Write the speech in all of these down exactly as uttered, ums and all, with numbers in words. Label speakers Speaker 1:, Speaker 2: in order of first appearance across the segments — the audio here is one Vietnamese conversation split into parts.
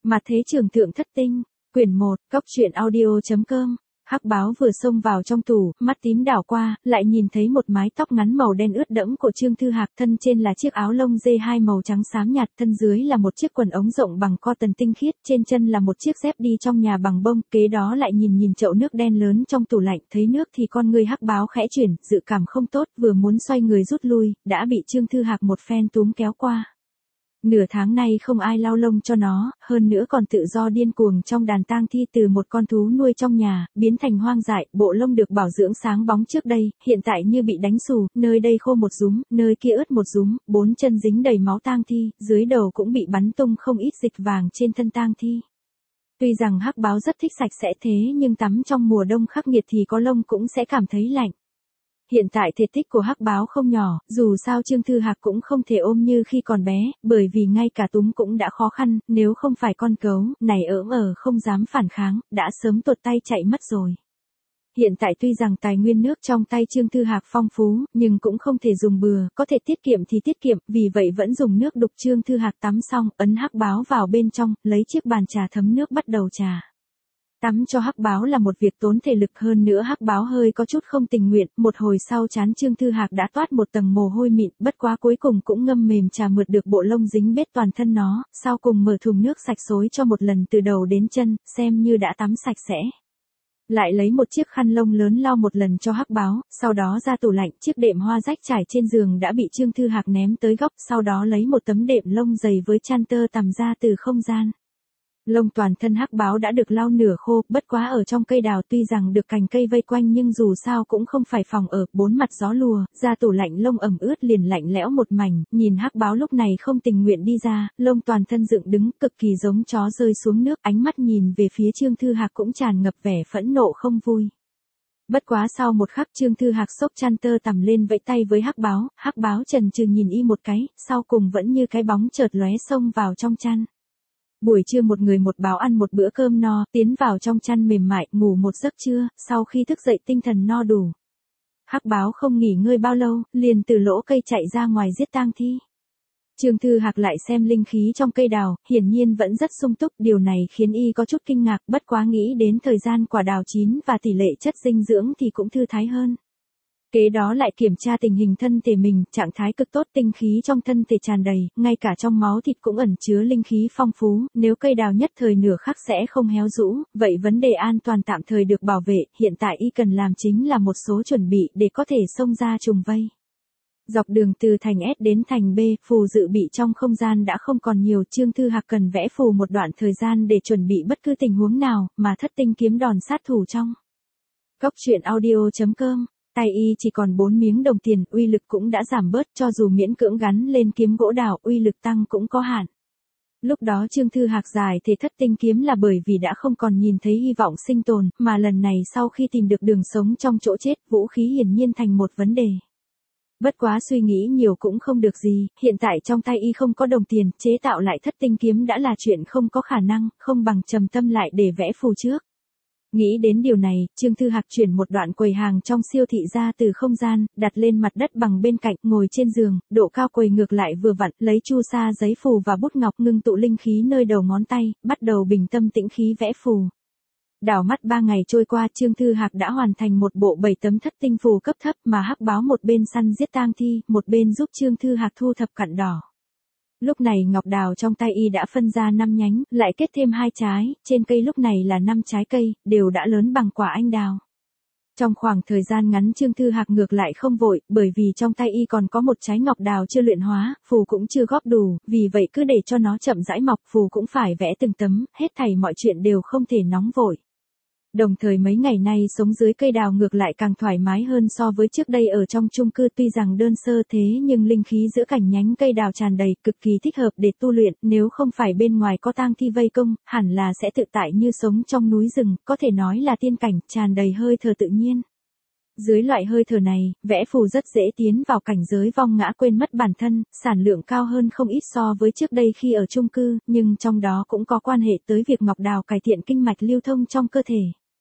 Speaker 1: Mặt thế trường thượng thất tinh, quyển một, cóc truyện audio chấm com. Hắc báo vừa xông vào trong tủ, mắt tím đảo qua, lại nhìn thấy một mái tóc ngắn màu đen ướt đẫm của Trương Thư Hạc, thân trên là chiếc áo lông dê hai màu trắng xám nhạt, thân dưới là một chiếc quần ống rộng bằng cotton tinh khiết, trên chân là một chiếc dép đi trong nhà bằng bông, kế đó lại nhìn nhìn chậu nước đen lớn trong tủ lạnh, thấy nước thì con người Hắc báo khẽ chuyển, dự cảm không tốt, vừa muốn xoay người rút lui, đã bị Trương Thư Hạc một phen túm kéo qua. Nửa tháng nay không ai lau lông cho nó, hơn nữa còn tự do điên cuồng trong đàn tang thi từ một con thú nuôi trong nhà, biến thành hoang dại, bộ lông được bảo dưỡng sáng bóng trước đây, hiện tại như bị đánh xù, nơi đây khô một rúm, nơi kia ướt một rúm, bốn chân dính đầy máu tang thi, dưới đầu cũng bị bắn tung không ít dịch vàng trên thân tang thi. Tuy rằng Hắc báo rất thích sạch sẽ thế nhưng tắm trong mùa đông khắc nghiệt thì có lông cũng sẽ cảm thấy lạnh. Hiện tại thể tích của Hắc báo không nhỏ, dù sao Trương Thư Hạc cũng không thể ôm như khi còn bé, bởi vì ngay cả túm cũng đã khó khăn, nếu không phải con cấu, này ỡm ở không dám phản kháng, đã sớm tuột tay chạy mất rồi. Hiện tại tuy rằng tài nguyên nước trong tay Trương Thư Hạc phong phú, nhưng cũng không thể dùng bừa, có thể tiết kiệm thì tiết kiệm, vì vậy vẫn dùng nước đục. Trương Thư Hạc tắm xong, ấn Hắc báo vào bên trong, lấy chiếc bàn trà thấm nước bắt đầu trà. Tắm cho Hắc báo là một việc tốn thể lực, hơn nữa Hắc báo hơi có chút không tình nguyện, một hồi sau trán Trương Thư Hạc đã toát một tầng mồ hôi mịn, bất quá cuối cùng cũng ngâm mềm trà mượt được bộ lông dính bết toàn thân nó, sau cùng mở thùng nước sạch xối cho một lần từ đầu đến chân, xem như đã tắm sạch sẽ. Lại lấy một chiếc khăn lông lớn lau một lần cho Hắc báo, sau đó ra tủ lạnh, chiếc đệm hoa rách trải trên giường đã bị Trương Thư Hạc ném tới góc, sau đó lấy một tấm đệm lông dày với chăn tơ tằm ra từ không gian. Lông toàn thân Hắc báo đã được lau nửa khô, bất quá ở trong cây đào tuy rằng được cành cây vây quanh nhưng dù sao cũng không phải phòng ở, bốn mặt gió lùa, ra tủ lạnh lông ẩm ướt liền lạnh lẽo một mảnh, nhìn Hắc báo lúc này không tình nguyện đi ra, lông toàn thân dựng đứng, cực kỳ giống chó rơi xuống nước, ánh mắt nhìn về phía Trương Thư Hạc cũng tràn ngập vẻ phẫn nộ không vui. Bất quá sau một khắc Trương Thư Hạc xốc chăn tơ tằm lên vẫy tay với Hắc báo, Hắc báo chần chừ nhìn y một cái, sau cùng vẫn như cái bóng chợt lóe xông vào trong chăn. Buổi trưa một người một báo ăn một bữa cơm no, tiến vào trong chăn mềm mại, ngủ một giấc trưa, sau khi thức dậy tinh thần no đủ. Hắc báo không nghỉ ngơi bao lâu, liền từ lỗ cây chạy ra ngoài giết tang thi. Trương Thư Hạc lại xem linh khí trong cây đào, hiển nhiên vẫn rất sung túc, điều này khiến y có chút kinh ngạc, bất quá nghĩ đến thời gian quả đào chín và tỷ lệ chất dinh dưỡng thì cũng thư thái hơn. Kế đó lại kiểm tra tình hình thân thể mình, trạng thái cực tốt, tinh khí trong thân thể tràn đầy, ngay cả trong máu thịt cũng ẩn chứa linh khí phong phú, nếu cây đào nhất thời nửa khắc sẽ không héo rũ, vậy vấn đề an toàn tạm thời được bảo vệ, hiện tại y cần làm chính là một số chuẩn bị để có thể xông ra trùng vây. Dọc đường từ thành S đến thành B, phù dự bị trong không gian đã không còn nhiều, Trương Thư Hạc cần vẽ phù một đoạn thời gian để chuẩn bị bất cứ tình huống nào, mà thất tinh kiếm đòn sát thủ trong. Cóc truyện audio chấm com. Tay y chỉ còn bốn miếng đồng tiền, uy lực cũng đã giảm bớt, cho dù miễn cưỡng gắn lên kiếm gỗ đào, uy lực tăng cũng có hạn. Lúc đó Trương Thư Hạc giải thể thất tinh kiếm là bởi vì đã không còn nhìn thấy hy vọng sinh tồn, mà lần này sau khi tìm được đường sống trong chỗ chết, vũ khí hiển nhiên thành một vấn đề. Bất quá suy nghĩ nhiều cũng không được gì, hiện tại trong tay y không có đồng tiền, chế tạo lại thất tinh kiếm đã là chuyện không có khả năng, không bằng trầm tâm lại để vẽ phù trước. Nghĩ đến điều này, Trương Thư Hạc chuyển một đoạn quầy hàng trong siêu thị ra từ không gian, đặt lên mặt đất bằng bên cạnh, ngồi trên giường, độ cao quầy ngược lại vừa vặn, lấy chu sa giấy phù và bút ngọc ngưng tụ linh khí nơi đầu ngón tay, bắt đầu bình tâm tĩnh khí vẽ phù. Đảo mắt ba ngày trôi qua, Trương Thư Hạc đã hoàn thành một bộ bảy tấm thất tinh phù cấp thấp, mà Hắc báo một bên săn giết tang thi, một bên giúp Trương Thư Hạc thu thập cặn đỏ. Lúc này ngọc đào trong tay y đã phân ra năm nhánh, lại kết thêm hai trái, trên cây lúc này là năm trái cây, đều đã lớn bằng quả anh đào. Trong khoảng thời gian ngắn Trương Thư Hạc ngược lại không vội, bởi vì trong tay y còn có một trái ngọc đào chưa luyện hóa, phù cũng chưa góp đủ, vì vậy cứ để cho nó chậm rãi mọc, phù cũng phải vẽ từng tấm, hết thảy mọi chuyện đều không thể nóng vội. Đồng thời mấy ngày nay sống dưới cây đào ngược lại càng thoải mái hơn so với trước đây ở trong chung cư, tuy rằng đơn sơ thế nhưng linh khí giữa cảnh nhánh cây đào tràn đầy, cực kỳ thích hợp để tu luyện, nếu không phải bên ngoài có tang thi vây công, hẳn là sẽ tự tại như sống trong núi rừng, có thể nói là tiên cảnh, tràn đầy hơi thở tự nhiên. Dưới loại hơi thở này, vẽ phù rất dễ tiến vào cảnh giới vong ngã quên mất bản thân, sản lượng cao hơn không ít so với trước đây khi ở chung cư, nhưng trong đó cũng có quan hệ tới việc ngọc đào cải thiện kinh mạch lưu thông trong cơ thể.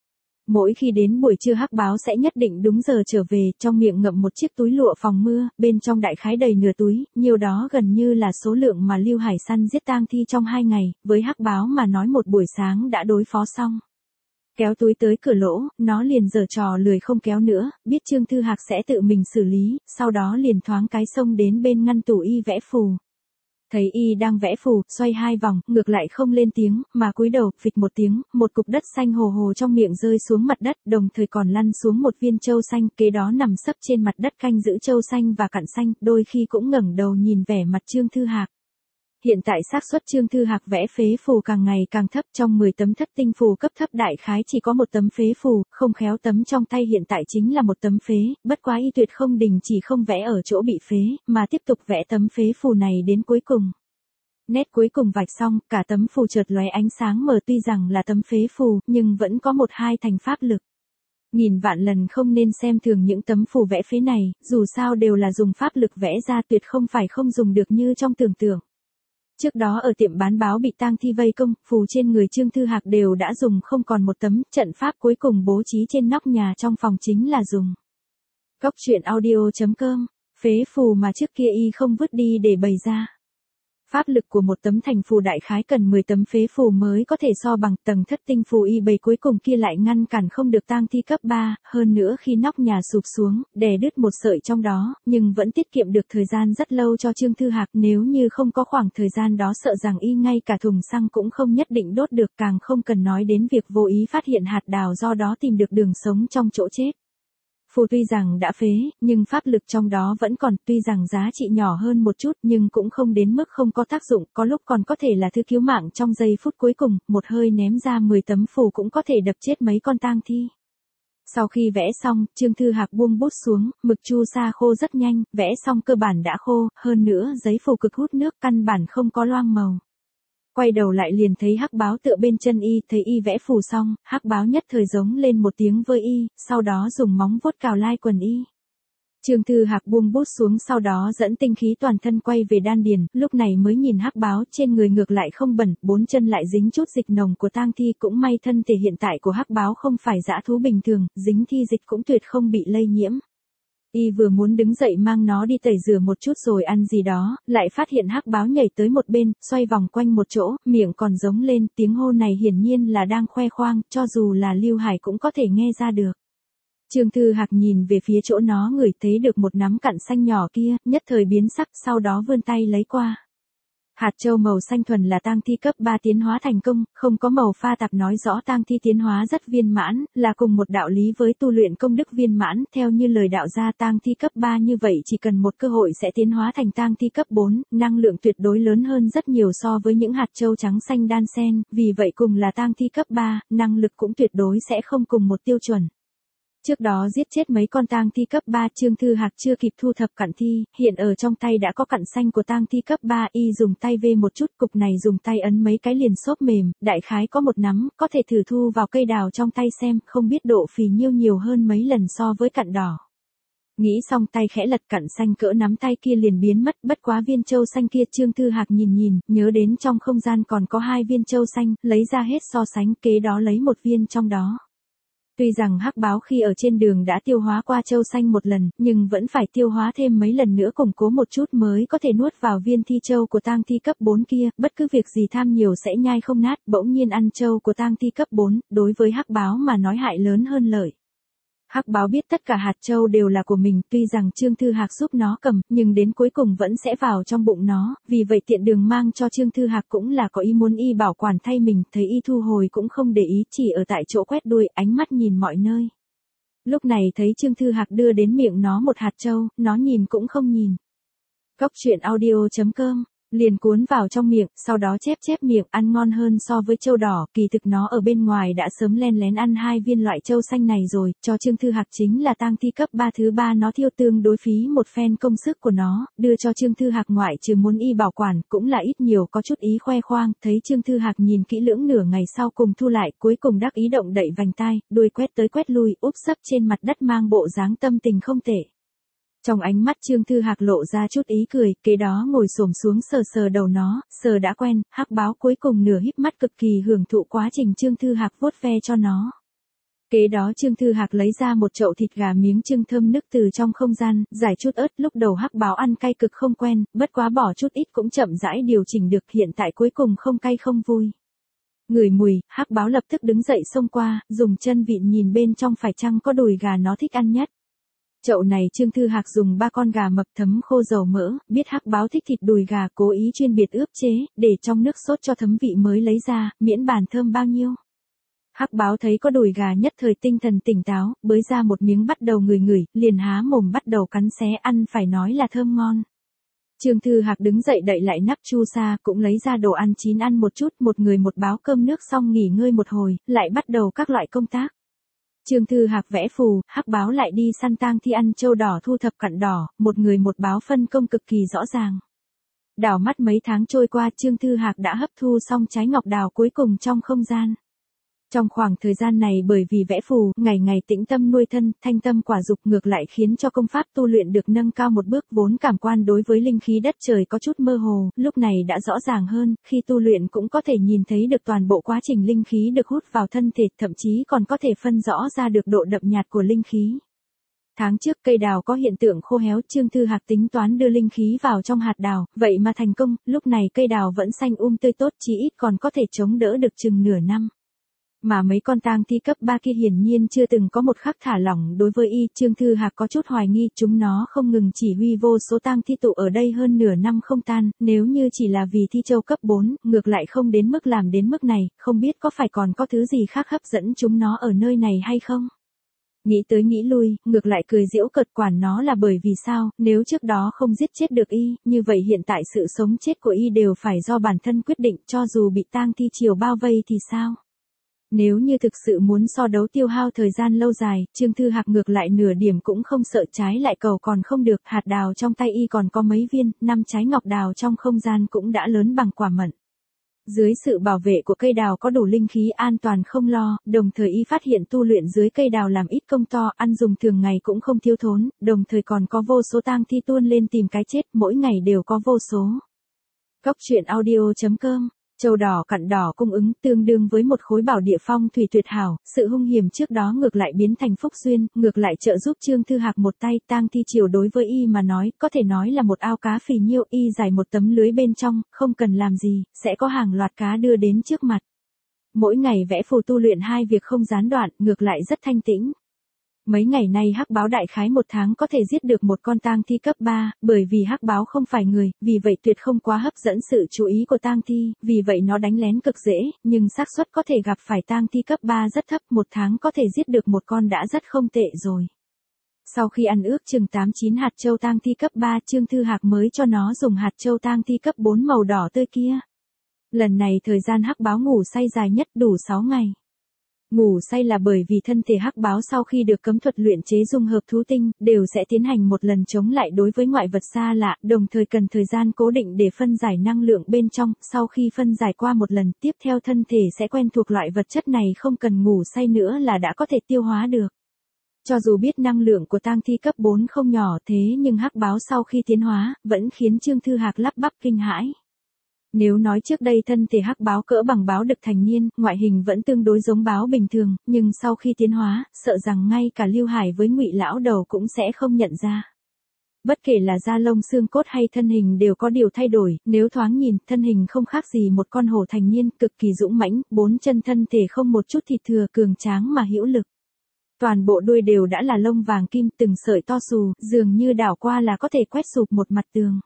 Speaker 1: Mỗi khi đến buổi trưa hắc báo sẽ nhất định đúng giờ trở về, trong miệng ngậm một chiếc túi lụa phòng mưa, bên trong đại khái đầy nửa túi, nhiều đó gần như là số lượng mà Lưu Hải săn giết tang thi trong hai ngày, với hắc báo mà nói một buổi sáng đã đối phó xong. Kéo túi tới cửa lỗ, nó liền giở trò lười không kéo nữa, biết Trương Thư Hạc sẽ tự mình xử lý, sau đó liền thoáng cái xông đến bên ngăn tủ y vẽ phù. Thấy y đang vẽ phù, xoay hai vòng, ngược lại không lên tiếng, mà cúi đầu, phịch một tiếng, một cục đất xanh hồ hồ trong miệng rơi xuống mặt đất, đồng thời còn lăn xuống một viên châu xanh, kế đó nằm sấp trên mặt đất canh giữ châu xanh và cặn xanh, đôi khi cũng ngẩng đầu nhìn vẻ mặt Trương Thư Hạc. Hiện tại xác suất Trương Thư Hạc vẽ phế phù càng ngày càng thấp, trong mười tấm thất tinh phù cấp thấp đại khái chỉ có một tấm phế phù, không khéo tấm trong tay hiện tại chính là một tấm phế, bất quá y tuyệt không đình chỉ không vẽ ở chỗ bị phế, mà tiếp tục vẽ tấm phế phù này đến cuối cùng. Nét cuối cùng vạch xong, cả tấm phù chợt lóe ánh sáng mờ, tuy rằng là tấm phế phù, nhưng vẫn có một hai thành pháp lực. Nghìn vạn lần không nên xem thường những tấm phù vẽ phế này, dù sao đều là dùng pháp lực vẽ ra, tuyệt không phải không dùng được như trong tưởng tượng. Trước đó ở tiệm bán báo bị tang thi vây công, phù trên người Trương Thư Hạc đều đã dùng không còn một tấm, trận pháp cuối cùng bố trí trên nóc nhà trong phòng chính là dùng. Cốc truyện audio chấm com, phế phù mà trước kia y không vứt đi để bày ra. Pháp lực của một tấm thành phù đại khái cần mười tấm phế phù mới có thể so bằng, tầng thất tinh phù y bày cuối cùng kia lại ngăn cản không được tang thi cấp ba, hơn nữa khi nóc nhà sụp xuống, đè đứt một sợi trong đó, nhưng vẫn tiết kiệm được thời gian rất lâu cho Trương Thư Hạc, nếu như không có khoảng thời gian đó sợ rằng y ngay cả thùng xăng cũng không nhất định đốt được, càng không cần nói đến việc vô ý phát hiện hạt đào, do đó tìm được đường sống trong chỗ chết. Phù tuy rằng đã phế, nhưng pháp lực trong đó vẫn còn, tuy rằng giá trị nhỏ hơn một chút nhưng cũng không đến mức không có tác dụng, có lúc còn có thể là thứ cứu mạng trong giây phút cuối cùng, một hơi ném ra mười tấm phù cũng có thể đập chết mấy con tang thi. Sau khi vẽ xong, Trương Thư Hạc buông bút xuống, mực chu sa khô rất nhanh, vẽ xong cơ bản đã khô, hơn nữa giấy phù cực hút nước, căn bản không có loang màu. Quay đầu lại liền thấy hắc báo tựa bên chân y, thấy y vẽ phù xong, hắc báo nhất thời giống lên một tiếng với y, sau đó dùng móng vuốt cào lai quần y. Trương Thư Hạc buông bút xuống, sau đó dẫn tinh khí toàn thân quay về đan điền, lúc này mới nhìn hắc báo, trên người ngược lại không bẩn, bốn chân lại dính chút dịch nồng của tang thi, cũng may thân thể hiện tại của hắc báo không phải dã thú bình thường, dính thi dịch cũng tuyệt không bị lây nhiễm. Y vừa muốn đứng dậy mang nó đi tẩy rửa một chút rồi ăn gì đó, lại phát hiện hắc báo nhảy tới một bên, xoay vòng quanh một chỗ, miệng còn giống lên, tiếng hô này hiển nhiên là đang khoe khoang, cho dù là Lưu Hải cũng có thể nghe ra được. Trương Thư Hạc nhìn về phía chỗ nó ngửi thấy được một nắm cặn xanh nhỏ kia, nhất thời biến sắc, sau đó vươn tay lấy qua. Hạt châu màu xanh thuần là tang thi cấp ba tiến hóa thành công, không có màu pha tạp nói rõ tang thi tiến hóa rất viên mãn, là cùng một đạo lý với tu luyện công đức viên mãn, theo như lời đạo gia tang thi cấp ba như vậy chỉ cần một cơ hội sẽ tiến hóa thành tang thi cấp bốn, năng lượng tuyệt đối lớn hơn rất nhiều so với những hạt châu trắng xanh đan xen, vì vậy cùng là tang thi cấp ba, năng lực cũng tuyệt đối sẽ không cùng một tiêu chuẩn. Trước đó giết chết mấy con tang thi cấp ba, Trương Thư Hạc chưa kịp thu thập cặn thi, hiện ở trong tay đã có cặn xanh của tang thi cấp ba, y dùng tay vê một chút, cục này dùng tay ấn mấy cái liền xốp mềm, đại khái có một nắm, có thể thử thu vào cây đào trong tay xem, không biết độ phì nhiêu nhiều hơn mấy lần so với cặn đỏ. Nghĩ xong tay khẽ lật cặn xanh cỡ nắm tay kia liền biến mất, bất quá viên châu xanh kia Trương Thư Hạc nhìn nhìn, nhớ đến trong không gian còn có hai viên châu xanh, lấy ra hết so sánh, kế đó lấy một viên trong đó. Tuy rằng hắc báo khi ở trên đường đã tiêu hóa qua châu xanh một lần, nhưng vẫn phải tiêu hóa thêm mấy lần nữa củng cố một chút mới có thể nuốt vào viên thi châu của tang thi cấp bốn kia, bất cứ việc gì tham nhiều sẽ nhai không nát, bỗng nhiên ăn châu của tang thi cấp bốn, đối với hắc báo mà nói hại lớn hơn lợi. Hắc báo biết tất cả hạt châu đều là của mình, tuy rằng Trương Thư Hạc giúp nó cầm, nhưng đến cuối cùng vẫn sẽ vào trong bụng nó, vì vậy tiện đường mang cho Trương Thư Hạc cũng là có ý muốn y bảo quản thay mình, thấy y thu hồi cũng không để ý, chỉ ở tại chỗ quét đuôi, ánh mắt nhìn mọi nơi. Lúc này thấy Trương Thư Hạc đưa đến miệng nó một hạt châu, nó nhìn cũng không nhìn. Cốc truyện audio chấm com liền cuốn vào trong miệng, sau đó chép chép miệng, ăn ngon hơn so với châu đỏ, kỳ thực nó ở bên ngoài đã sớm len lén ăn hai viên loại châu xanh này rồi, cho Trương Thư Hạc chính là tang thi cấp ba thứ ba nó thiêu tương đối phí một phen công sức của nó, đưa cho Trương Thư Hạc ngoại trừ muốn y bảo quản, cũng là ít nhiều có chút ý khoe khoang, thấy Trương Thư Hạc nhìn kỹ lưỡng nửa ngày sau cùng thu lại, cuối cùng đắc ý động đậy vành tai, đuôi quét tới quét lui, úp sấp trên mặt đất mang bộ dáng tâm tình không tệ. Trong ánh mắt Trương Thư Hạc lộ ra chút ý cười, kế đó ngồi xổm xuống sờ sờ đầu nó, sờ đã quen, hắc báo cuối cùng nửa híp mắt cực kỳ hưởng thụ quá trình Trương Thư Hạc vuốt ve cho nó. Kế đó Trương Thư Hạc lấy ra một chậu thịt gà miếng chưng thơm nức từ trong không gian, giải chút ớt, lúc đầu hắc báo ăn cay cực không quen, bất quá bỏ chút ít cũng chậm rãi điều chỉnh được, hiện tại cuối cùng không cay không vui. Ngửi mùi, hắc báo lập tức đứng dậy xông qua, dùng chân vịn nhìn bên trong phải chăng có đùi gà nó thích ăn nhất. Chậu này Trương Thư Hạc dùng ba con gà mập thấm khô dầu mỡ, biết hắc báo thích thịt đùi gà cố ý chuyên biệt ướp chế, để trong nước sốt cho thấm vị mới lấy ra, miễn bàn thơm bao nhiêu. Hắc báo thấy có đùi gà nhất thời tinh thần tỉnh táo, bới ra một miếng bắt đầu ngửi ngửi, liền há mồm bắt đầu cắn xé ăn, phải nói là thơm ngon. Trương Thư Hạc đứng dậy đậy lại nắp chu sa, cũng lấy ra đồ ăn chín ăn một chút, một người một báo cơm nước xong nghỉ ngơi một hồi, lại bắt đầu các loại công tác. Trương Thư Hạc vẽ phù, hắc báo lại đi săn tang thi ăn trâu đỏ thu thập cặn đỏ, một người một báo phân công cực kỳ rõ ràng. Đảo mắt mấy tháng trôi qua, Trương Thư Hạc đã hấp thu xong trái ngọc đào cuối cùng trong không gian. Trong khoảng thời gian này bởi vì vẽ phù, ngày ngày tĩnh tâm nuôi thân, thanh tâm quả dục, ngược lại khiến cho công pháp tu luyện được nâng cao một bước, vốn cảm quan đối với linh khí đất trời có chút mơ hồ, lúc này đã rõ ràng hơn, khi tu luyện cũng có thể nhìn thấy được toàn bộ quá trình linh khí được hút vào thân thể, thậm chí còn có thể phân rõ ra được độ đậm nhạt của linh khí. Tháng trước cây đào có hiện tượng khô héo, Trương Thư Hạc tính toán đưa linh khí vào trong hạt đào, vậy mà thành công, lúc này cây đào vẫn xanh um tươi tốt, chí ít còn có thể chống đỡ được chừng nửa năm. Mà mấy con tang thi cấp ba kia hiển nhiên chưa từng có một khắc thả lỏng đối với y, Trương Thư Hạc có chút hoài nghi, chúng nó không ngừng chỉ huy vô số tang thi tụ ở đây hơn nửa năm không tan, nếu như chỉ là vì thi châu cấp bốn, ngược lại không đến mức làm đến mức này, không biết có phải còn có thứ gì khác hấp dẫn chúng nó ở nơi này hay không? Nghĩ tới nghĩ lui, ngược lại cười giễu cợt, quản nó là bởi vì sao, nếu trước đó không giết chết được y, như vậy hiện tại sự sống chết của y đều phải do bản thân quyết định, cho dù bị tang thi triều bao vây thì sao? Nếu như thực sự muốn so đấu tiêu hao thời gian lâu dài, Trương Thư Hạc ngược lại nửa điểm cũng không sợ, trái lại cầu còn không được, hạt đào trong tay y còn có mấy viên, năm trái ngọc đào trong không gian cũng đã lớn bằng quả mận. Dưới sự bảo vệ của cây đào có đủ linh khí an toàn không lo, đồng thời y phát hiện tu luyện dưới cây đào làm ít công to, ăn dùng thường ngày cũng không thiếu thốn, đồng thời còn có vô số tang thi tuôn lên tìm cái chết, mỗi ngày đều có vô số. Cốc truyện audio chấm com. Châu đỏ cặn đỏ cung ứng tương đương với một khối bảo địa phong thủy tuyệt hảo, sự hung hiểm trước đó ngược lại biến thành phúc duyên, ngược lại trợ giúp Trương Thư Hạc một tay, tang thi triều đối với y mà nói, có thể nói là một ao cá phì nhiêu, y giải một tấm lưới bên trong, không cần làm gì, sẽ có hàng loạt cá đưa đến trước mặt. Mỗi ngày vẽ phù tu luyện hai việc không gián đoạn, ngược lại rất thanh tĩnh. Mấy ngày nay hắc báo đại khái một tháng có thể giết được một con tang thi cấp ba, bởi vì hắc báo không phải người, vì vậy tuyệt không quá hấp dẫn sự chú ý của tang thi, vì vậy nó đánh lén cực dễ, nhưng xác suất có thể gặp phải tang thi cấp ba rất thấp, một tháng có thể giết được một con đã rất không tệ rồi. Sau khi ăn ước chừng tám chín hạt châu tang thi cấp ba, Trương Thư Hạc mới cho nó dùng hạt châu tang thi cấp bốn màu đỏ tươi kia. Lần này thời gian hắc báo ngủ say dài nhất, đủ sáu ngày. Ngủ say là bởi vì thân thể hắc báo sau khi được cấm thuật luyện chế dung hợp thú tinh, đều sẽ tiến hành một lần chống lại đối với ngoại vật xa lạ, đồng thời cần thời gian cố định để phân giải năng lượng bên trong, sau khi phân giải qua một lần, tiếp theo thân thể sẽ quen thuộc loại vật chất này, không cần ngủ say nữa là đã có thể tiêu hóa được. Cho dù biết năng lượng của tang thi cấp bốn không nhỏ thế nhưng hắc báo sau khi tiến hóa, vẫn khiến Trương Thư Hạc lắp bắp kinh hãi. Nếu nói trước đây thân thể hắc báo cỡ bằng báo đực thành niên, ngoại hình vẫn tương đối giống báo bình thường, nhưng sau khi tiến hóa, sợ rằng ngay cả Lưu Hải với Ngụy lão đầu cũng sẽ không nhận ra. Bất kể là da lông xương cốt hay thân hình đều có điều thay đổi, nếu thoáng nhìn, thân hình không khác gì một con hổ thành niên, cực kỳ dũng mãnh, bốn chân thân thể không một chút thịt thừa, cường tráng mà hữu lực. Toàn bộ đuôi đều đã là lông vàng kim, từng sợi to xù, dường như đảo qua là có thể quét sụp một mặt tường.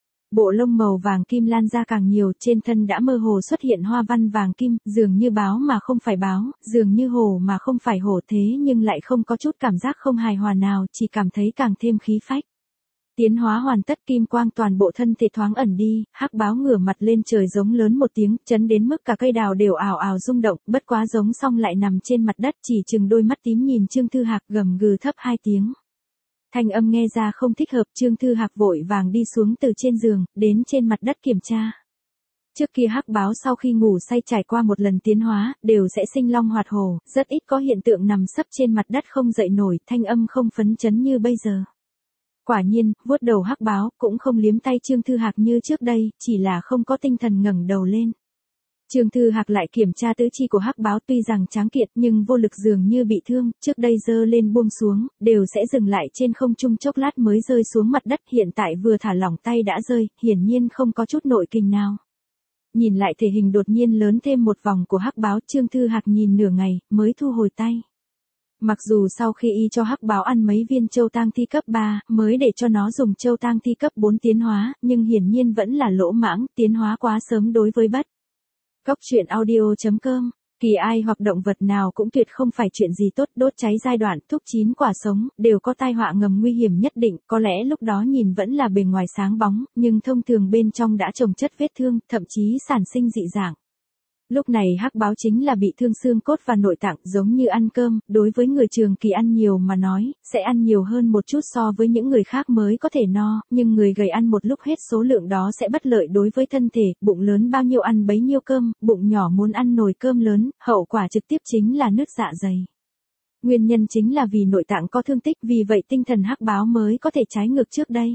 Speaker 1: Bộ lông màu vàng kim lan ra càng nhiều, trên thân đã mơ hồ xuất hiện hoa văn vàng kim, dường như báo mà không phải báo, dường như hổ mà không phải hổ, thế nhưng lại không có chút cảm giác không hài hòa nào, chỉ cảm thấy càng thêm khí phách. Tiến hóa hoàn tất, kim quang toàn bộ thân thể thoáng ẩn đi, hắc báo ngửa mặt lên trời giống lớn một tiếng, chấn đến mức cả cây đào đều ào ào rung động, bất quá giống xong lại nằm trên mặt đất, chỉ chừng đôi mắt tím nhìn Trương Thư Hạc, gầm gừ thấp hai tiếng. Thanh âm nghe ra không thích hợp, Trương Thư Hạc vội vàng đi xuống từ trên giường, đến trên mặt đất kiểm tra. Trước kia hắc báo sau khi ngủ say trải qua một lần tiến hóa, đều sẽ sinh long hoạt hổ, rất ít có hiện tượng nằm sấp trên mặt đất không dậy nổi, thanh âm không phấn chấn như bây giờ. Quả nhiên, vuốt đầu hắc báo, cũng không liếm tay Trương Thư Hạc như trước đây, chỉ là không có tinh thần ngẩng đầu lên. Trương Thư Hạc lại kiểm tra tứ chi của hắc báo, tuy rằng tráng kiện nhưng vô lực dường như bị thương, trước đây giơ lên buông xuống, đều sẽ dừng lại trên không trung chốc lát mới rơi xuống mặt đất, hiện tại vừa thả lỏng tay đã rơi, hiển nhiên không có chút nội kình nào. Nhìn lại thể hình đột nhiên lớn thêm một vòng của hắc báo, Trương Thư Hạc nhìn nửa ngày, mới thu hồi tay. Mặc dù sau khi y cho hắc báo ăn mấy viên châu tang thi cấp ba, mới để cho nó dùng châu tang thi cấp bốn tiến hóa, nhưng hiển nhiên vẫn là lỗ mãng, tiến hóa quá sớm đối với bất. Cóc truyện audio chấm com, kỳ ai hoặc động vật nào cũng tuyệt không phải chuyện gì tốt, đốt cháy giai đoạn, thúc chín quả sống, đều có tai họa ngầm nguy hiểm nhất định, có lẽ lúc đó nhìn vẫn là bề ngoài sáng bóng, nhưng thông thường bên trong đã chồng chất vết thương, thậm chí sản sinh dị dạng. Lúc này hắc báo chính là bị thương xương cốt và nội tạng, giống như ăn cơm, đối với người trường kỳ ăn nhiều mà nói, sẽ ăn nhiều hơn một chút so với những người khác mới có thể no, nhưng người gầy ăn một lúc hết số lượng đó sẽ bất lợi đối với thân thể, bụng lớn bao nhiêu ăn bấy nhiêu cơm, bụng nhỏ muốn ăn nồi cơm lớn, hậu quả trực tiếp chính là nứt dạ dày. Nguyên nhân chính là vì nội tạng có thương tích, vì vậy tinh thần hắc báo mới có thể trái ngược trước đây.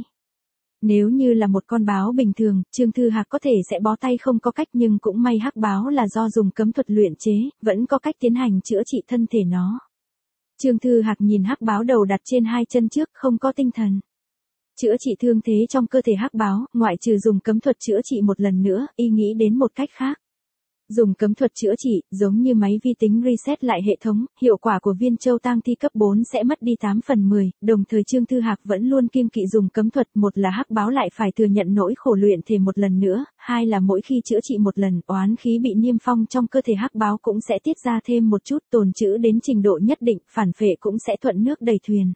Speaker 1: Nếu như là một con báo bình thường, Trương Thư Hạc có thể sẽ bó tay không có cách, nhưng cũng may hắc báo là do dùng cấm thuật luyện chế, vẫn có cách tiến hành chữa trị thân thể nó. Trương Thư Hạc nhìn hắc báo đầu đặt trên hai chân trước, không có tinh thần. Chữa trị thương thế trong cơ thể hắc báo, ngoại trừ dùng cấm thuật chữa trị một lần nữa, y nghĩ đến một cách khác. Dùng cấm thuật chữa trị, giống như máy vi tính reset lại hệ thống, hiệu quả của viên châu tang thi cấp bốn sẽ mất đi tám phần mười, đồng thời Trương Thư Hạc vẫn luôn kiêng kỵ dùng cấm thuật, một là hắc báo lại phải thừa nhận nỗi khổ luyện thể một lần nữa, hai là mỗi khi chữa trị một lần, oán khí bị niêm phong trong cơ thể hắc báo cũng sẽ tiết ra thêm một chút, tồn trữ đến trình độ nhất định, phản phệ cũng sẽ thuận nước đầy thuyền.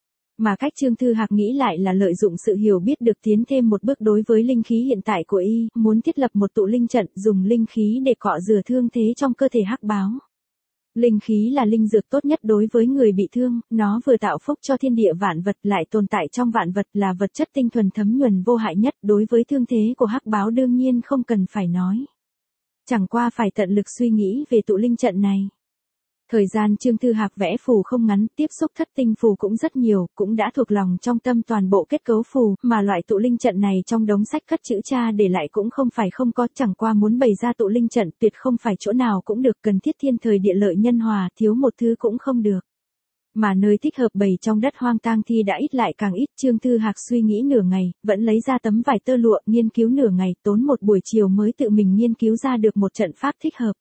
Speaker 1: Mà cách Trương Thư Hạc nghĩ lại là lợi dụng sự hiểu biết được tiến thêm một bước đối với linh khí hiện tại của y, muốn thiết lập một tụ linh trận, dùng linh khí để cọ rửa thương thế trong cơ thể hắc báo. Linh khí là linh dược tốt nhất đối với người bị thương, nó vừa tạo phúc cho thiên địa vạn vật, lại tồn tại trong vạn vật, là vật chất tinh thuần thấm nhuần vô hại nhất, đối với thương thế của hắc báo đương nhiên không cần phải nói. Chẳng qua phải tận lực suy nghĩ về tụ linh trận này. Thời gian Trương Thư Hạc vẽ phù không ngắn, tiếp xúc thất tinh phù cũng rất nhiều, cũng đã thuộc lòng trong tâm toàn bộ kết cấu phù, mà loại tụ linh trận này trong đống sách cất chữ cha để lại cũng không phải không có, chẳng qua muốn bày ra tụ linh trận tuyệt không phải chỗ nào cũng được, cần thiết thiên thời địa lợi nhân hòa, thiếu một thứ cũng không được. Mà nơi thích hợp bày trong đất hoang tang thi đã ít lại càng ít, Trương Thư Hạc suy nghĩ nửa ngày, vẫn lấy ra tấm vải tơ lụa, nghiên cứu nửa ngày, tốn một buổi chiều mới tự mình nghiên cứu ra được một trận pháp thích hợp.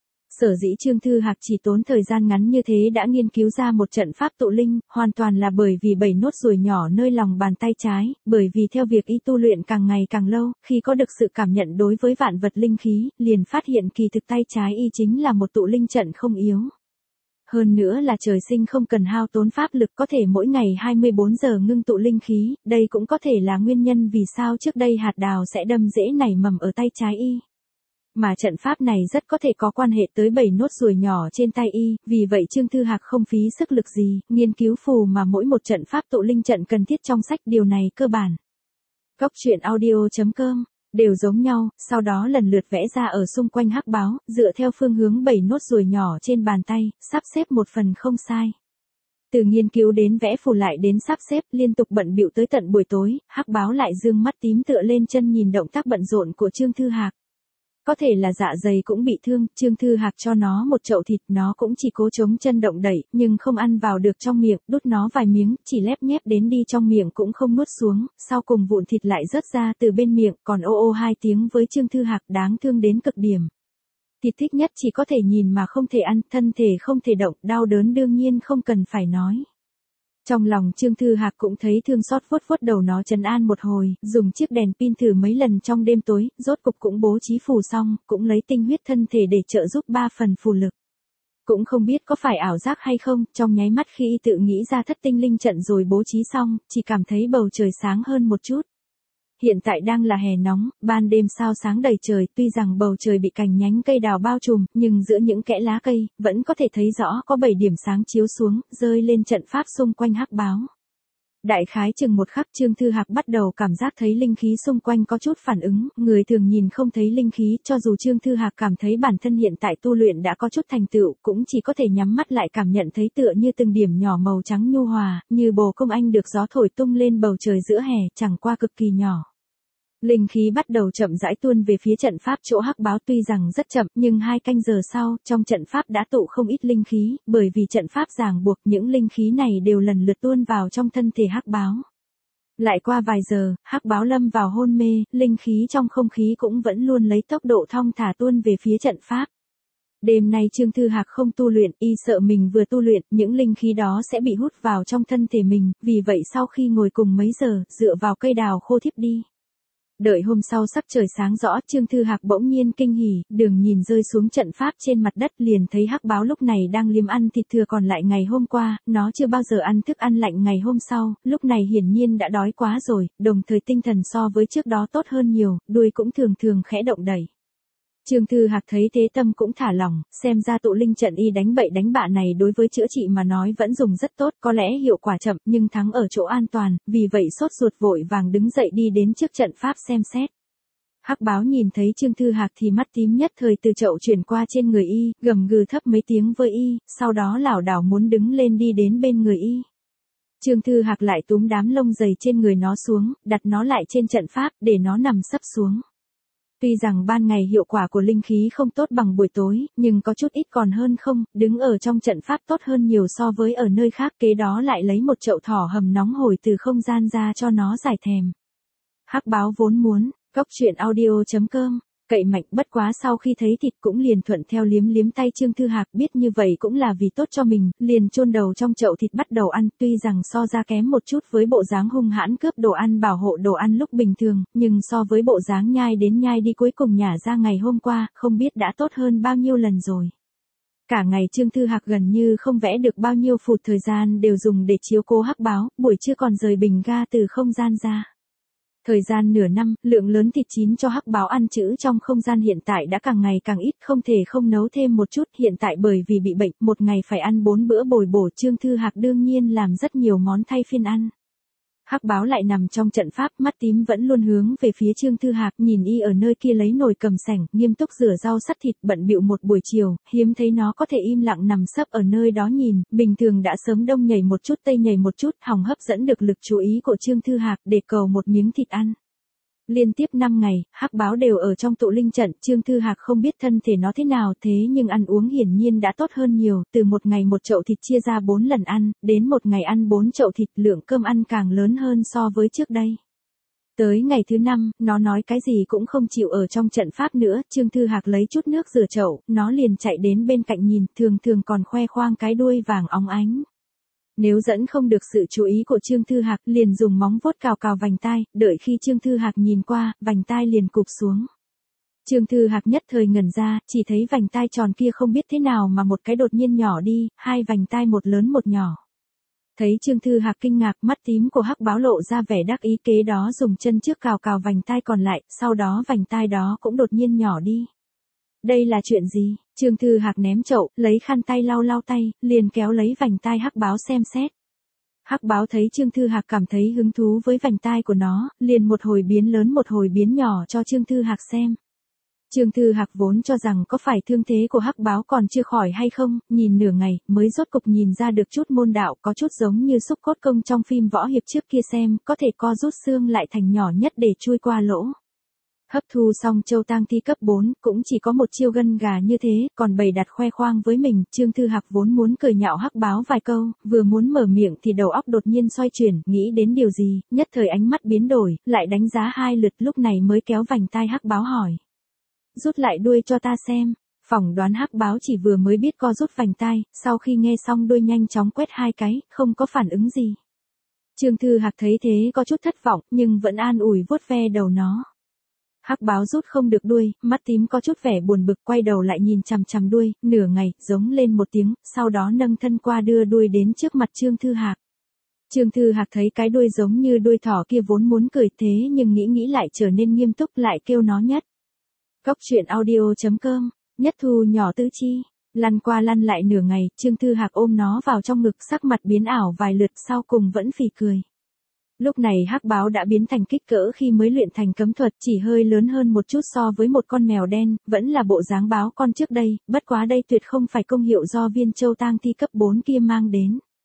Speaker 1: Sở dĩ Trương Thư Hạc chỉ tốn thời gian ngắn như thế đã nghiên cứu ra một trận pháp tụ linh, hoàn toàn là bởi vì bảy nốt ruồi nhỏ nơi lòng bàn tay trái, bởi vì theo việc y tu luyện càng ngày càng lâu, khi có được sự cảm nhận đối với vạn vật linh khí, liền phát hiện kỳ thực tay trái y chính là một tụ linh trận không yếu. Hơn nữa là trời sinh không cần hao tốn pháp lực, có thể mỗi ngày hai mươi bốn giờ ngưng tụ linh khí, đây cũng có thể là nguyên nhân vì sao trước đây hạt đào sẽ đâm rễ nảy mầm ở tay trái y. Mà trận pháp này rất có thể có quan hệ tới bảy nốt ruồi nhỏ trên tay y, vì vậy Trương Thư Hạc không phí sức lực gì, nghiên cứu phù mà mỗi một trận pháp tụ linh trận cần thiết trong sách, điều này cơ bản. Cóc truyện audio chấm com, đều giống nhau, sau đó lần lượt vẽ ra ở xung quanh hắc báo, dựa theo phương hướng bảy nốt ruồi nhỏ trên bàn tay, sắp xếp một phần không sai. Từ nghiên cứu đến vẽ phù lại đến sắp xếp, liên tục bận bịu tới tận buổi tối, hắc báo lại dương mắt tím tựa lên chân nhìn động tác bận rộn của Trương Thư Hạc. Có thể là dạ dày cũng bị thương, Trương Thư Hạc cho nó một chậu thịt, nó cũng chỉ cố chống chân động đẩy, nhưng không ăn vào được trong miệng, đút nó vài miếng, chỉ lép nhép đến đi trong miệng cũng không nuốt xuống, sau cùng vụn thịt lại rớt ra từ bên miệng, còn ô ô hai tiếng với Trương Thư Hạc, đáng thương đến cực điểm. Thịt thích nhất chỉ có thể nhìn mà không thể ăn, thân thể không thể động, đau đớn đương nhiên không cần phải nói. Trong lòng Trương Thư Hạc cũng thấy thương xót, vuốt vuốt đầu nó trấn an một hồi, dùng chiếc đèn pin thử mấy lần trong đêm tối, rốt cục cũng bố trí phù xong, cũng lấy tinh huyết thân thể để trợ giúp ba phần phù lực. Cũng không biết có phải ảo giác hay không, trong nháy mắt khi y tự nghĩ ra thất tinh linh trận rồi bố trí xong, chỉ cảm thấy bầu trời sáng hơn một chút. Hiện tại đang là hè nóng, ban đêm sao sáng đầy trời, tuy rằng bầu trời bị cành nhánh cây đào bao trùm, nhưng giữa những kẽ lá cây, vẫn có thể thấy rõ có bảy điểm sáng chiếu xuống, rơi lên trận pháp xung quanh hắc báo. Đại khái chừng một khắc Trương Thư Hạc bắt đầu cảm giác thấy linh khí xung quanh có chút phản ứng, người thường nhìn không thấy linh khí, cho dù Trương Thư Hạc cảm thấy bản thân hiện tại tu luyện đã có chút thành tựu, cũng chỉ có thể nhắm mắt lại cảm nhận thấy tựa như từng điểm nhỏ màu trắng nhu hòa, như bồ công anh được gió thổi tung lên bầu trời giữa hè, chẳng qua cực kỳ nhỏ. Linh khí bắt đầu chậm rãi tuôn về phía trận pháp chỗ hắc báo, tuy rằng rất chậm nhưng hai canh giờ sau, trong trận pháp đã tụ không ít linh khí, bởi vì trận pháp ràng buộc những linh khí này đều lần lượt tuôn vào trong thân thể hắc báo. Lại qua vài giờ, hắc báo lâm vào hôn mê, linh khí trong không khí cũng vẫn luôn lấy tốc độ thong thả tuôn về phía trận pháp. Đêm nay Trương Thư Hạc không tu luyện, y sợ mình vừa tu luyện, những linh khí đó sẽ bị hút vào trong thân thể mình, vì vậy sau khi ngồi cùng mấy giờ, dựa vào cây đào khô thiếp đi. Đợi hôm sau sắc trời sáng rõ, Trương Thư Hạc bỗng nhiên kinh hỉ, đường nhìn rơi xuống trận pháp trên mặt đất, liền thấy hắc báo lúc này đang liếm ăn thịt thừa còn lại ngày hôm qua, nó chưa bao giờ ăn thức ăn lạnh ngày hôm sau, lúc này hiển nhiên đã đói quá rồi, đồng thời tinh thần so với trước đó tốt hơn nhiều, đuôi cũng thường thường khẽ động đẩy. Trương Thư Hạc thấy thế tâm cũng thả lỏng, xem ra tụ linh trận y đánh bậy đánh bạ này đối với chữa trị mà nói vẫn dùng rất tốt, có lẽ hiệu quả chậm nhưng thắng ở chỗ an toàn, vì vậy sốt ruột vội vàng đứng dậy đi đến trước trận pháp xem xét. Hắc báo nhìn thấy Trương Thư Hạc thì mắt tím nhất thời từ chậu chuyển qua trên người y, gầm gừ thấp mấy tiếng với y, sau đó lảo đảo muốn đứng lên đi đến bên người y. Trương Thư Hạc lại túm đám lông dày trên người nó xuống, đặt nó lại trên trận pháp để nó nằm sấp xuống. Tuy rằng ban ngày hiệu quả của linh khí không tốt bằng buổi tối, nhưng có chút ít còn hơn không, đứng ở trong trận pháp tốt hơn nhiều so với ở nơi khác, kế đó lại lấy một chậu thỏ hầm nóng hổi từ không gian ra cho nó giải thèm. Hắc báo vốn muốn, cốc truyện audio chấm com, cậy mạnh, bất quá sau khi thấy thịt cũng liền thuận theo liếm liếm tay Trương Thư Hạc, biết như vậy cũng là vì tốt cho mình, liền chôn đầu trong chậu thịt bắt đầu ăn, tuy rằng so ra kém một chút với bộ dáng hung hãn cướp đồ ăn bảo hộ đồ ăn lúc bình thường, nhưng so với bộ dáng nhai đến nhai đi cuối cùng nhả ra ngày hôm qua, không biết đã tốt hơn bao nhiêu lần rồi. Cả ngày Trương Thư Hạc gần như không vẽ được bao nhiêu phút thời gian đều dùng để chiếu cố hắc báo, buổi trưa còn rời bình ga từ không gian ra. Thời gian nửa năm, lượng lớn thịt chín cho hắc báo ăn chữ trong không gian hiện tại đã càng ngày càng ít, không thể không nấu thêm một chút, hiện tại bởi vì bị bệnh, một ngày phải ăn bốn bữa bồi bổ, Trương Thư Hạc đương nhiên làm rất nhiều món thay phiên ăn. Hắc báo lại nằm trong trận pháp, mắt tím vẫn luôn hướng về phía Trương Thư Hạc, nhìn y ở nơi kia lấy nồi cầm sảnh, nghiêm túc rửa rau sắt thịt, bận bịu một buổi chiều, hiếm thấy nó có thể im lặng nằm sấp ở nơi đó nhìn, bình thường đã sớm đông nhảy một chút tây nhảy một chút, hòng hấp dẫn được lực chú ý của Trương Thư Hạc để cầu một miếng thịt ăn. Liên tiếp năm ngày, hắc báo đều ở trong tụ linh trận, Trương Thư Hạc không biết thân thể nó thế nào thế nhưng ăn uống hiển nhiên đã tốt hơn nhiều, từ một ngày một chậu thịt chia ra bốn lần ăn, đến một ngày ăn bốn chậu thịt, lượng cơm ăn càng lớn hơn so với trước đây. Tới ngày thứ năm, nó nói cái gì cũng không chịu ở trong trận pháp nữa, Trương Thư Hạc lấy chút nước rửa chậu, nó liền chạy đến bên cạnh nhìn, thường thường còn khoe khoang cái đuôi vàng óng ánh. Nếu dẫn không được sự chú ý của Trương Thư Hạc, liền dùng móng vuốt cào cào vành tai, đợi khi Trương Thư Hạc nhìn qua, vành tai liền cụp xuống. Trương Thư Hạc nhất thời ngẩn ra, chỉ thấy vành tai tròn kia không biết thế nào mà một cái đột nhiên nhỏ đi, hai vành tai một lớn một nhỏ. Thấy Trương Thư Hạc kinh ngạc, mắt tím của hắc báo lộ ra vẻ đắc ý, kế đó dùng chân trước cào cào vành tai còn lại, sau đó vành tai đó cũng đột nhiên nhỏ đi. Đây là chuyện gì? Trương Thư Hạc ném chậu, lấy khăn tay lau lau tay, liền kéo lấy vành tai hắc báo xem xét. Hắc báo thấy Trương Thư Hạc cảm thấy hứng thú với vành tai của nó, liền một hồi biến lớn một hồi biến nhỏ cho Trương Thư Hạc xem. Trương Thư Hạc vốn cho rằng có phải thương thế của hắc báo còn chưa khỏi hay không, nhìn nửa ngày, mới rốt cục nhìn ra được chút môn đạo, có chút giống như xúc cốt công trong phim võ hiệp trước kia xem, có thể co rút xương lại thành nhỏ nhất để chui qua lỗ. Hấp thu xong châu tang thi cấp bốn, cũng chỉ có một chiêu gân gà như thế, còn bày đặt khoe khoang với mình, Trương Thư Hạc vốn muốn cười nhạo hắc báo vài câu, vừa muốn mở miệng thì đầu óc đột nhiên xoay chuyển, nghĩ đến điều gì, nhất thời ánh mắt biến đổi, lại đánh giá hai lượt, lúc này mới kéo vành tai hắc báo hỏi. Rút lại đuôi cho ta xem. Phỏng đoán hắc báo chỉ vừa mới biết co rút vành tai, sau khi nghe xong đuôi nhanh chóng quét hai cái, không có phản ứng gì. Trương Thư Hạc thấy thế có chút thất vọng, nhưng vẫn an ủi vuốt ve đầu nó. Hắc báo rút không được đuôi, mắt tím có chút vẻ buồn bực, quay đầu lại nhìn chằm chằm đuôi, nửa ngày, giống lên một tiếng, sau đó nâng thân qua đưa đuôi đến trước mặt Trương Thư Hạc. Trương Thư Hạc thấy cái đuôi giống như đuôi thỏ kia vốn muốn cười thế nhưng nghĩ nghĩ lại trở nên nghiêm túc, lại kêu nó nhất. Cốc truyện audio chấm com, nhất thu nhỏ tứ chi, lăn qua lăn lại nửa ngày, Trương Thư Hạc ôm nó vào trong ngực, sắc mặt biến ảo vài lượt, sau cùng vẫn phì cười. Lúc này hắc báo đã biến thành kích cỡ khi mới luyện thành cấm thuật, chỉ hơi lớn hơn một chút so với một con mèo đen, vẫn là bộ dáng báo con trước đây, bất quá đây tuyệt không phải công hiệu do viên châu tang thi cấp bốn kia mang đến.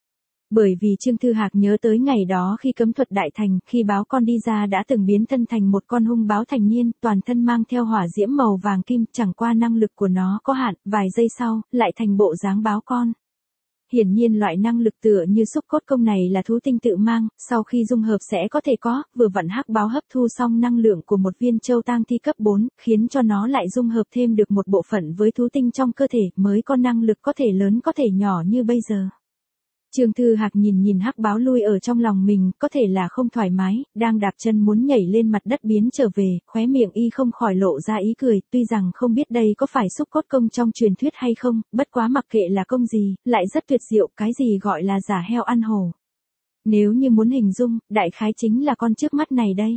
Speaker 1: Bởi vì Trương Thư Hạc nhớ tới ngày đó khi cấm thuật đại thành, khi báo con đi ra đã từng biến thân thành một con hung báo thành niên, toàn thân mang theo hỏa diễm màu vàng kim, chẳng qua năng lực của nó có hạn, vài giây sau, lại thành bộ dáng báo con. Hiển nhiên loại năng lực tựa như xúc cốt công này là thú tinh tự mang, sau khi dung hợp sẽ có thể có, vừa vặn hắc báo hấp thu xong năng lượng của một viên châu tang thi cấp bốn, khiến cho nó lại dung hợp thêm được một bộ phận với thú tinh trong cơ thể, mới có năng lực có thể lớn có thể nhỏ như bây giờ. Trương Thư Hạc nhìn nhìn hắc báo lui ở trong lòng mình, có thể là không thoải mái, đang đạp chân muốn nhảy lên mặt đất biến trở về, khóe miệng y không khỏi lộ ra ý cười, tuy rằng không biết đây có phải xúc cốt công trong truyền thuyết hay không, bất quá mặc kệ là công gì, lại rất tuyệt diệu, cái gì gọi là giả heo ăn hổ. Nếu như muốn hình dung, đại khái chính là con trước mắt này đây.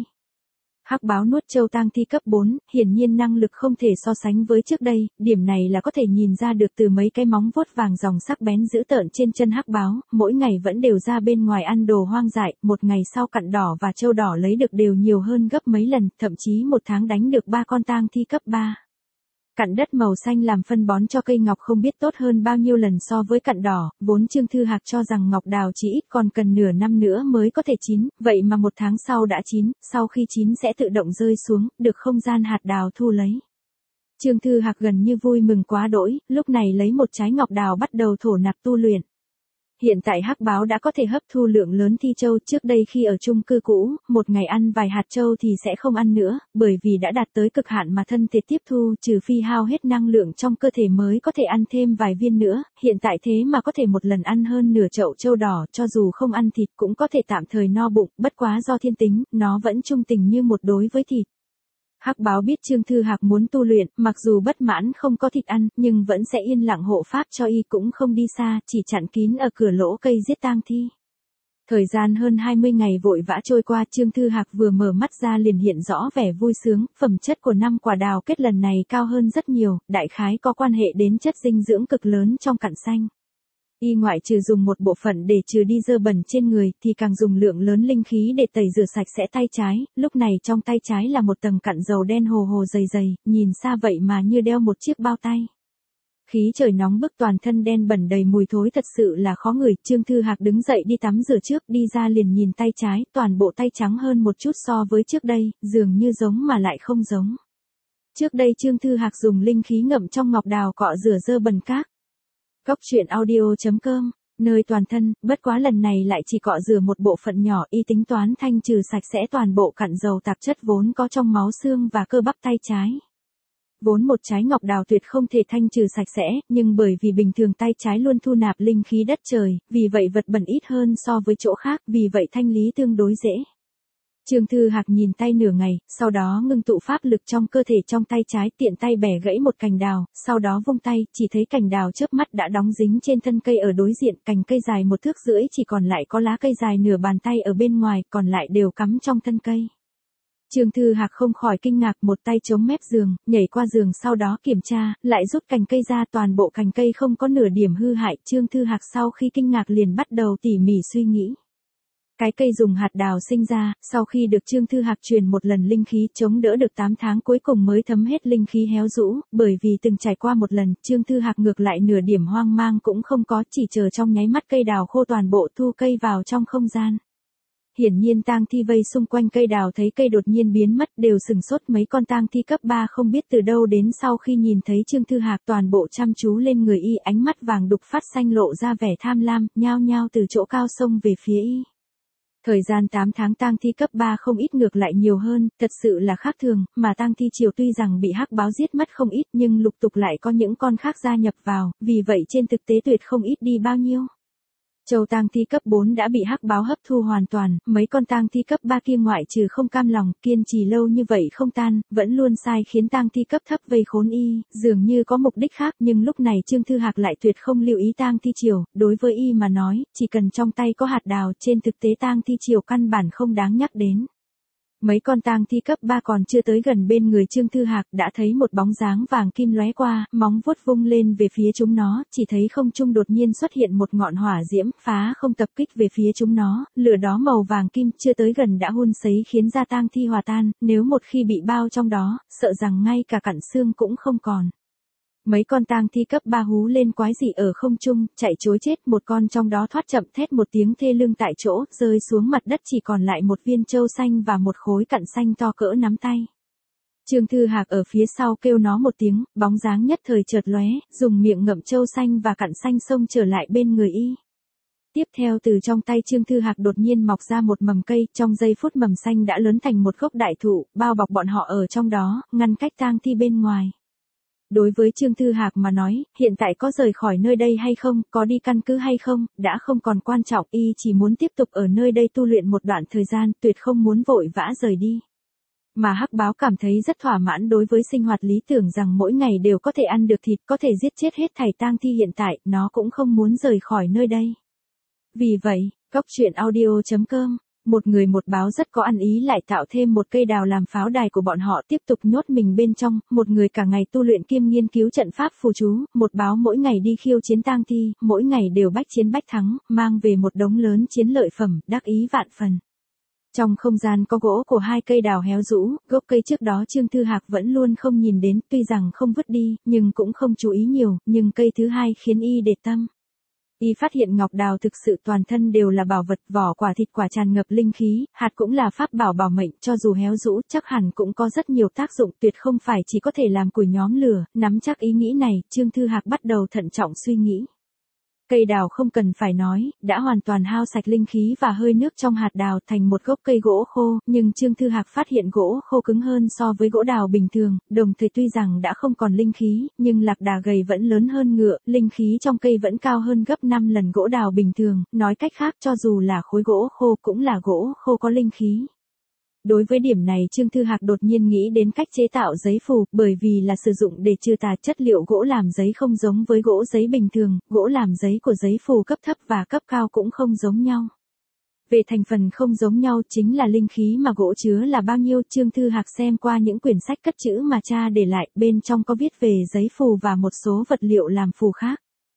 Speaker 1: Hắc báo nuốt châu tang thi cấp bốn, hiển nhiên năng lực không thể so sánh với trước đây, điểm này là có thể nhìn ra được từ mấy cái móng vuốt vàng dòng sắc bén dữ tợn trên chân hắc báo, mỗi ngày vẫn đều ra bên ngoài ăn đồ hoang dại, một ngày sau cặn đỏ và châu đỏ lấy được đều nhiều hơn gấp mấy lần, thậm chí một tháng đánh được ba con tang thi cấp ba. Cặn đất màu xanh làm phân bón cho cây ngọc không biết tốt hơn bao nhiêu lần so với cặn đỏ, vốn Trương Thư Hạc cho rằng ngọc đào chỉ ít còn cần nửa năm nữa mới có thể chín, vậy mà một tháng sau đã chín, sau khi chín sẽ tự động rơi xuống, được không gian hạt đào thu lấy. Trương Thư Hạc gần như vui mừng quá đỗi, lúc này lấy một trái ngọc đào bắt đầu thổ nạp tu luyện. Hiện tại hắc báo đã có thể hấp thu lượng lớn thi châu, trước đây khi ở chung cư cũ, một ngày ăn vài hạt châu thì sẽ không ăn nữa, bởi vì đã đạt tới cực hạn mà thân thể tiếp thu, trừ phi hao hết năng lượng trong cơ thể mới có thể ăn thêm vài viên nữa, hiện tại thế mà có thể một lần ăn hơn nửa chậu châu đỏ, cho dù không ăn thịt cũng có thể tạm thời no bụng, bất quá do thiên tính, nó vẫn trung tình như một đối với thịt. Hắc báo biết Trương Thư Hạc muốn tu luyện, mặc dù bất mãn không có thịt ăn, nhưng vẫn sẽ yên lặng hộ pháp cho y, cũng không đi xa, chỉ chặn kín ở cửa lỗ cây giết tang thi. Thời gian hơn hai mươi ngày vội vã trôi qua, Trương Thư Hạc vừa mở mắt ra liền hiện rõ vẻ vui sướng, phẩm chất của năm quả đào kết lần này cao hơn rất nhiều, đại khái có quan hệ đến chất dinh dưỡng cực lớn trong cặn xanh. Y ngoại trừ dùng một bộ phận để trừ đi dơ bẩn trên người, thì càng dùng lượng lớn linh khí để tẩy rửa sạch sẽ tay trái, lúc này trong tay trái là một tầng cặn dầu đen hồ hồ dày dày, nhìn xa vậy mà như đeo một chiếc bao tay. Khí trời nóng bức toàn thân đen bẩn đầy mùi thối thật sự là khó ngửi, Trương Thư Hạc đứng dậy đi tắm rửa trước, đi ra liền nhìn tay trái, toàn bộ tay trắng hơn một chút so với trước đây, dường như giống mà lại không giống. Trước đây Trương Thư Hạc dùng linh khí ngậm trong ngọc đào cọ rửa dơ bẩn các. Cốc truyện audio chấm com, nơi toàn thân, bất quá lần này lại chỉ cọ rửa một bộ phận nhỏ, y tính toán thanh trừ sạch sẽ toàn bộ cặn dầu tạp chất vốn có trong máu xương và cơ bắp tay trái. Vốn một trái ngọc đào tuyệt không thể thanh trừ sạch sẽ, nhưng bởi vì bình thường tay trái luôn thu nạp linh khí đất trời, vì vậy vật bẩn ít hơn so với chỗ khác, vì vậy thanh lý tương đối dễ. Trương Thư Hạc nhìn tay nửa ngày, sau đó ngưng tụ pháp lực trong cơ thể trong tay trái, tiện tay bẻ gãy một cành đào, sau đó vung tay, chỉ thấy cành đào chớp mắt đã đóng dính trên thân cây ở đối diện, cành cây dài một thước rưỡi chỉ còn lại có lá cây dài nửa bàn tay ở bên ngoài, còn lại đều cắm trong thân cây. Trương Thư Hạc không khỏi kinh ngạc, một tay chống mép giường, nhảy qua giường sau đó kiểm tra, lại rút cành cây ra, toàn bộ cành cây không có nửa điểm hư hại. Trương Thư Hạc sau khi kinh ngạc liền bắt đầu tỉ mỉ suy nghĩ. Cái cây dùng hạt đào sinh ra, sau khi được Trương Thư Hạc truyền một lần linh khí chống đỡ được tám tháng cuối cùng mới thấm hết linh khí héo rũ, bởi vì từng trải qua một lần, Trương Thư Hạc ngược lại nửa điểm hoang mang cũng không có, chỉ chờ trong nháy mắt cây đào khô toàn bộ thu cây vào trong không gian. Hiển nhiên tang thi vây xung quanh cây đào thấy cây đột nhiên biến mất đều sừng sốt, mấy con tang thi cấp ba không biết từ đâu đến sau khi nhìn thấy Trương Thư Hạc toàn bộ chăm chú lên người y, ánh mắt vàng đục phát xanh lộ ra vẻ tham lam, nhao nhao từ chỗ cao xông về phía y. Thời gian tám tháng tang thi cấp ba không ít ngược lại nhiều hơn, thật sự là khác thường, mà tang thi triều tuy rằng bị hắc báo giết mất không ít nhưng lục tục lại có những con khác gia nhập vào, vì vậy trên thực tế tuyệt không ít đi bao nhiêu. Châu tang thi cấp bốn đã bị hắc báo hấp thu hoàn toàn, mấy con tang thi cấp ba kia ngoại trừ không cam lòng, kiên trì lâu như vậy không tan, vẫn luôn sai khiến tang thi cấp thấp vây khốn y, dường như có mục đích khác, nhưng lúc này Trương Thư Hạc lại tuyệt không lưu ý tang thi triều, đối với y mà nói, chỉ cần trong tay có hạt đào, trên thực tế tang thi triều căn bản không đáng nhắc đến. Mấy con tang thi cấp ba còn chưa tới gần bên người Trương Thư Hạc, đã thấy một bóng dáng vàng kim lóe qua, móng vuốt vung lên về phía chúng nó, chỉ thấy không trung đột nhiên xuất hiện một ngọn hỏa diễm, phá không tập kích về phía chúng nó, lửa đó màu vàng kim chưa tới gần đã hun sấy khiến da tang thi hòa tan, nếu một khi bị bao trong đó, sợ rằng ngay cả cặn xương cũng không còn. Mấy con tang thi cấp ba hú lên quái dị ở không trung, chạy trối chết, một con trong đó thoát chậm thét một tiếng thê lương tại chỗ, rơi xuống mặt đất chỉ còn lại một viên trâu xanh và một khối cặn xanh to cỡ nắm tay. Trương Thư Hạc ở phía sau kêu nó một tiếng, bóng dáng nhất thời chợt lóe, dùng miệng ngậm trâu xanh và cặn xanh xông trở lại bên người y. Tiếp theo từ trong tay Trương Thư Hạc đột nhiên mọc ra một mầm cây, trong giây phút mầm xanh đã lớn thành một gốc đại thụ, bao bọc bọn họ ở trong đó, ngăn cách tang thi bên ngoài. Đối với Trương Thư Hạc mà nói, hiện tại có rời khỏi nơi đây hay không, có đi căn cứ hay không, đã không còn quan trọng, y chỉ muốn tiếp tục ở nơi đây tu luyện một đoạn thời gian, tuyệt không muốn vội vã rời đi. Mà Hắc Báo cảm thấy rất thỏa mãn đối với sinh hoạt lý tưởng rằng mỗi ngày đều có thể ăn được thịt, có thể giết chết hết thảy tang thi hiện tại, nó cũng không muốn rời khỏi nơi đây. Vì vậy, Góc Truyện Audio chấm com, một người một báo rất có ăn ý lại tạo thêm một cây đào làm pháo đài của bọn họ tiếp tục nhốt mình bên trong, một người cả ngày tu luyện kiêm nghiên cứu trận pháp phù chú, một báo mỗi ngày đi khiêu chiến tang thi, mỗi ngày đều bách chiến bách thắng, mang về một đống lớn chiến lợi phẩm, đắc ý vạn phần. Trong không gian có gỗ của hai cây đào héo rũ, gốc cây trước đó Trương Thư Hạc vẫn luôn không nhìn đến, tuy rằng không vứt đi, nhưng cũng không chú ý nhiều, nhưng cây thứ hai khiến y để tâm. Y phát hiện ngọc đào thực sự toàn thân đều là bảo vật, vỏ quả thịt quả tràn ngập linh khí, hạt cũng là pháp bảo bảo mệnh, cho dù héo rũ chắc hẳn cũng có rất nhiều tác dụng, tuyệt không phải chỉ có thể làm củi nhóm lửa. Nắm chắc ý nghĩ này, Trương Thư Hạc bắt đầu thận trọng suy nghĩ. Cây đào không cần phải nói, đã hoàn toàn hao sạch linh khí và hơi nước trong hạt đào thành một gốc cây gỗ khô, nhưng Trương Thư Hạc phát hiện gỗ khô cứng hơn so với gỗ đào bình thường, đồng thời tuy rằng đã không còn linh khí, nhưng lạc đà gầy vẫn lớn hơn ngựa, linh khí trong cây vẫn cao hơn gấp năm lần gỗ đào bình thường, nói cách khác cho dù là khối gỗ khô cũng là gỗ khô có linh khí. Đối với điểm này Trương Thư Hạc đột nhiên nghĩ đến cách chế tạo giấy phù, bởi vì là sử dụng để trừ tà, chất liệu gỗ làm giấy không giống với gỗ giấy bình thường, gỗ làm giấy của giấy phù cấp thấp và cấp cao cũng không giống nhau. Về thành phần không giống nhau chính là linh khí mà gỗ chứa là bao nhiêu. Trương Thư Hạc xem qua những quyển sách cất chữ mà cha để lại, bên trong có viết về giấy phù và một số vật liệu làm phù khác.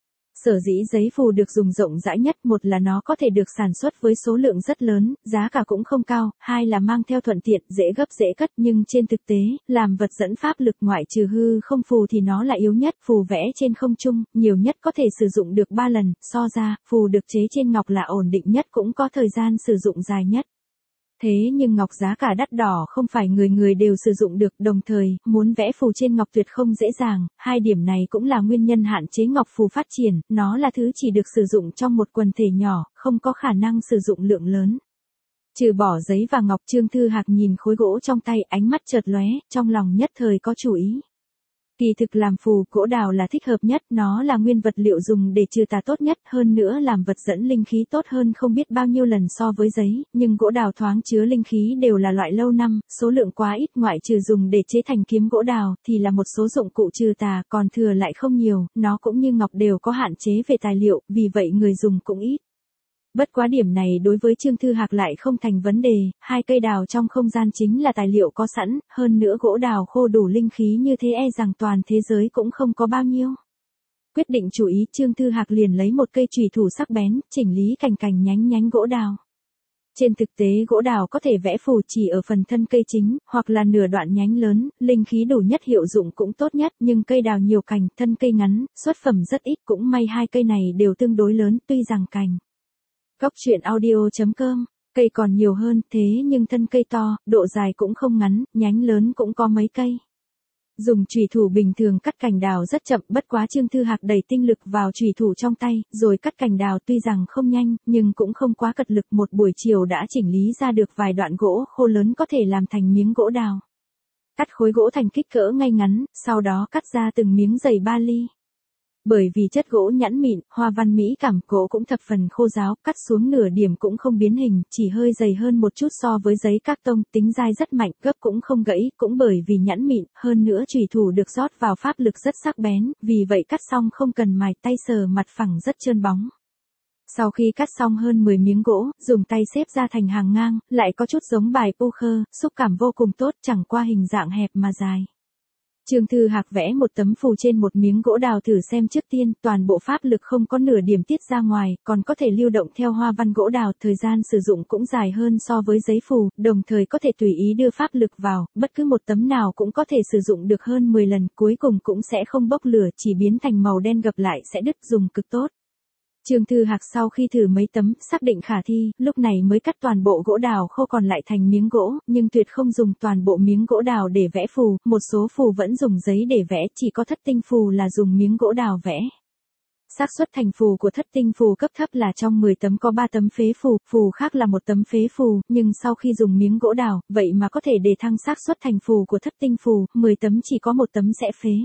Speaker 1: Sở dĩ giấy phù được dùng rộng rãi nhất, một là nó có thể được sản xuất với số lượng rất lớn, giá cả cũng không cao, hai là mang theo thuận tiện, dễ gấp dễ cất, nhưng trên thực tế, làm vật dẫn pháp lực ngoại trừ hư không phù thì nó là yếu nhất, phù vẽ trên không trung, nhiều nhất có thể sử dụng được ba lần, so ra, phù được chế trên ngọc là ổn định nhất cũng có thời gian sử dụng dài nhất. Thế nhưng ngọc giá cả đắt đỏ không phải người người đều sử dụng được, đồng thời, muốn vẽ phù trên ngọc tuyệt không dễ dàng, hai điểm này cũng là nguyên nhân hạn chế ngọc phù phát triển, nó là thứ chỉ được sử dụng trong một quần thể nhỏ, không có khả năng sử dụng lượng lớn. Trừ bỏ giấy và ngọc, Trương Thư Hạc nhìn khối gỗ trong tay, ánh mắt chợt lóe, trong lòng nhất thời có chủ ý. Kỳ thực làm phù, gỗ đào là thích hợp nhất, nó là nguyên vật liệu dùng để trừ tà tốt nhất, hơn nữa làm vật dẫn linh khí tốt hơn không biết bao nhiêu lần so với giấy, nhưng gỗ đào thoáng chứa linh khí đều là loại lâu năm, số lượng quá ít, ngoại trừ dùng để chế thành kiếm gỗ đào, thì là một số dụng cụ trừ tà, còn thừa lại không nhiều, nó cũng như ngọc đều có hạn chế về tài liệu, vì vậy người dùng cũng ít. Bất quá điểm này đối với Trương Thư Hạc lại không thành vấn đề, hai cây đào trong không gian chính là tài liệu có sẵn, hơn nữa gỗ đào khô đủ linh khí như thế e rằng toàn thế giới cũng không có bao nhiêu. Quyết định chủ ý, Trương Thư Hạc liền lấy một cây chùy thủ sắc bén, chỉnh lý cành cành nhánh nhánh gỗ đào. Trên thực tế gỗ đào có thể vẽ phù chỉ ở phần thân cây chính, hoặc là nửa đoạn nhánh lớn, linh khí đủ nhất hiệu dụng cũng tốt nhất, nhưng cây đào nhiều cành, thân cây ngắn, xuất phẩm rất ít, cũng may hai cây này đều tương đối lớn, tuy rằng cành. Góc Truyện Audio chấm com, cây còn nhiều hơn, thế nhưng thân cây to, độ dài cũng không ngắn, nhánh lớn cũng có mấy cây. Dùng chùy thủ bình thường cắt cành đào rất chậm, bất quá Trương Thư Hạc đẩy tinh lực vào chùy thủ trong tay, rồi cắt cành đào tuy rằng không nhanh, nhưng cũng không quá cật lực, một buổi chiều đã chỉnh lý ra được vài đoạn gỗ khô lớn có thể làm thành miếng gỗ đào. Cắt khối gỗ thành kích cỡ ngay ngắn, sau đó cắt ra từng miếng dày ba ly. Bởi vì chất gỗ nhẵn mịn, hoa văn mỹ cảm, gỗ cũng thập phần khô ráo, cắt xuống nửa điểm cũng không biến hình, chỉ hơi dày hơn một chút so với giấy các tông, tính dai rất mạnh, gấp cũng không gãy, cũng bởi vì nhẵn mịn, hơn nữa chùy thủ được rót vào pháp lực rất sắc bén, vì vậy cắt xong không cần mài, tay sờ mặt phẳng rất trơn bóng. Sau khi cắt xong hơn mười miếng gỗ, dùng tay xếp ra thành hàng ngang, lại có chút giống bài poker, xúc cảm vô cùng tốt, chẳng qua hình dạng hẹp mà dài. Trương Thư Hạc vẽ một tấm phù trên một miếng gỗ đào thử xem trước tiên, toàn bộ pháp lực không có nửa điểm tiết ra ngoài, còn có thể lưu động theo hoa văn gỗ đào, thời gian sử dụng cũng dài hơn so với giấy phù, đồng thời có thể tùy ý đưa pháp lực vào, bất cứ một tấm nào cũng có thể sử dụng được hơn mười lần, cuối cùng cũng sẽ không bốc lửa, chỉ biến thành màu đen gập lại sẽ đứt, dùng cực tốt. Trương Thư Hạc sau khi thử mấy tấm, xác định khả thi, lúc này mới cắt toàn bộ gỗ đào khô còn lại thành miếng gỗ, nhưng tuyệt không dùng toàn bộ miếng gỗ đào để vẽ phù, một số phù vẫn dùng giấy để vẽ, chỉ có thất tinh phù là dùng miếng gỗ đào vẽ. Xác suất thành phù của thất tinh phù cấp thấp là trong mười tấm có ba tấm phế phù, phù khác là một tấm phế phù, nhưng sau khi dùng miếng gỗ đào, vậy mà có thể để thăng xác suất thành phù của thất tinh phù, mười tấm chỉ có một tấm sẽ phế.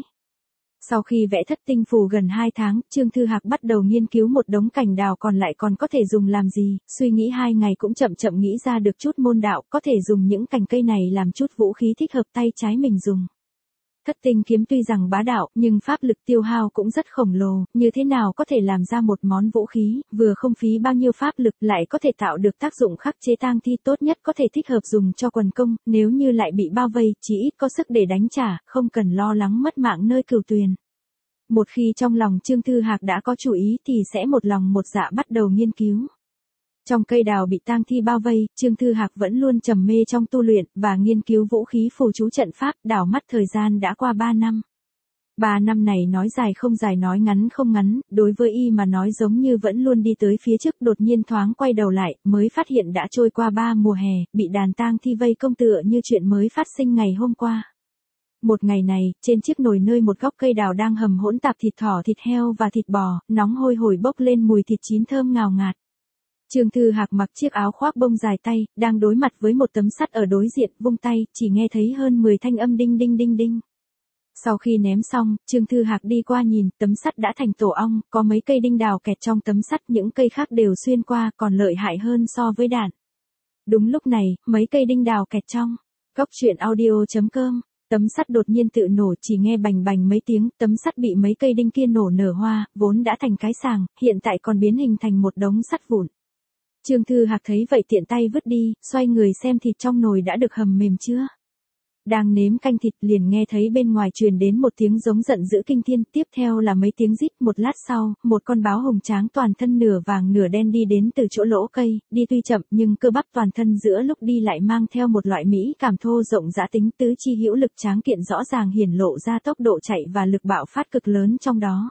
Speaker 1: Sau khi vẽ thất tinh phù gần hai tháng, Trương Thư Hạc bắt đầu nghiên cứu một đống cành đào còn lại còn có thể dùng làm gì, suy nghĩ hai ngày cũng chậm chậm nghĩ ra được chút môn đạo, có thể dùng những cành cây này làm chút vũ khí thích hợp tay trái mình dùng. Thất tinh kiếm tuy rằng bá đạo, nhưng pháp lực tiêu hao cũng rất khổng lồ, như thế nào có thể làm ra một món vũ khí, vừa không phí bao nhiêu pháp lực lại có thể tạo được tác dụng khắc chế tang thi, tốt nhất có thể thích hợp dùng cho quần công, nếu như lại bị bao vây, chỉ ít có sức để đánh trả, không cần lo lắng mất mạng nơi cửu tuyền. Một khi trong lòng Trương Thư Hạc đã có chủ ý thì sẽ một lòng một dạ bắt đầu nghiên cứu. Trong cây đào bị tang thi bao vây, Trương Thư Hạc vẫn luôn trầm mê trong tu luyện, và nghiên cứu vũ khí phù chú trận pháp, đảo mắt thời gian đã qua ba năm. Ba năm này nói dài không dài nói ngắn không ngắn, đối với y mà nói giống như vẫn luôn đi tới phía trước, đột nhiên thoáng quay đầu lại, mới phát hiện đã trôi qua ba mùa hè, bị đàn tang thi vây công tựa như chuyện mới phát sinh ngày hôm qua. Một ngày này, trên chiếc nồi nơi một góc cây đào đang hầm hỗn tạp thịt thỏ, thịt heo và thịt bò, nóng hôi hổi bốc lên mùi thịt chín thơm ngào ngạt. Trương Thư Hạc mặc chiếc áo khoác bông dài tay, đang đối mặt với một tấm sắt ở đối diện, vung tay, chỉ nghe thấy hơn mười thanh âm đinh đinh đinh đinh. Sau khi ném xong, Trương Thư Hạc đi qua nhìn, tấm sắt đã thành tổ ong, có mấy cây đinh đào kẹt trong tấm sắt, những cây khác đều xuyên qua, còn lợi hại hơn so với đạn. Đúng lúc này, mấy cây đinh đào kẹt trong góc truyện audio chấm com. Tấm sắt đột nhiên tự nổ, chỉ nghe bành bành mấy tiếng, tấm sắt bị mấy cây đinh kia nổ nở hoa, vốn đã thành cái sàng, hiện tại còn biến hình thành một đống sắt vụn. Trương Thư Hạc thấy vậy tiện tay vứt đi, xoay người xem thịt trong nồi đã được hầm mềm chưa. Đang nếm canh thịt liền nghe thấy bên ngoài truyền đến một tiếng giống giận dữ kinh thiên, tiếp theo là mấy tiếng rít, một lát sau, một con báo hùng tráng toàn thân nửa vàng nửa đen đi đến từ chỗ lỗ cây, đi tuy chậm nhưng cơ bắp toàn thân giữa lúc đi lại mang theo một loại mỹ cảm thô rộng dã tính, tứ chi hữu lực tráng kiện rõ ràng hiển lộ ra tốc độ chạy và lực bạo phát cực lớn trong đó.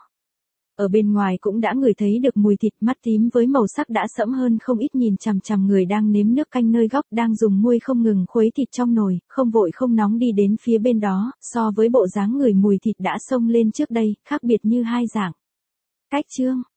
Speaker 1: Ở bên ngoài cũng đã ngửi thấy được mùi thịt, mắt tím với màu sắc đã sẫm hơn không ít, nhìn chằm chằm người đang nếm nước canh nơi góc, đang dùng muôi không ngừng khuấy thịt trong nồi, không vội không nóng đi đến phía bên đó, so với bộ dáng người mùi thịt đã xông lên trước đây, khác biệt như hai dạng. Cách chương